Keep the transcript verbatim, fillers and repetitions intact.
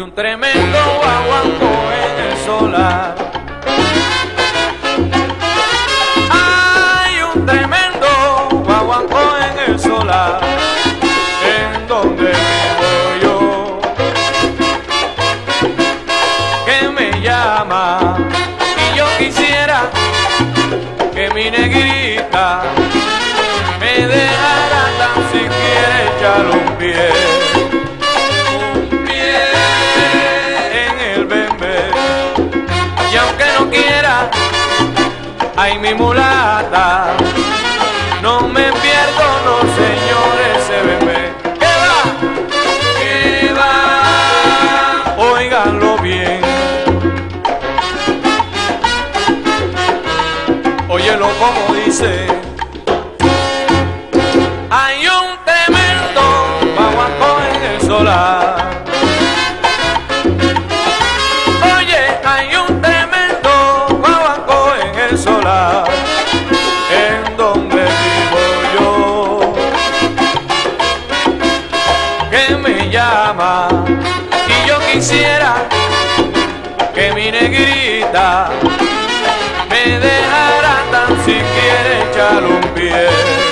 un tremendo guaguancó en el solar. Hay un tremendo guaguancó en el solar, en donde vivo yo, que me llama, y yo quisiera que mi negrita me dejara tan siquiera echar un pie. Ay, mi mulata, no me pierdo, no señores, ese bebé. ¿Qué va? ¿Qué va? Óiganlo bien. Óyelo como dice. Hay un tremendo guaguancó en el solar. Oye, hay un solar, en donde vivo yo, que me llama, y yo quisiera que mi negrita me dejara tan siquiera echar un pie.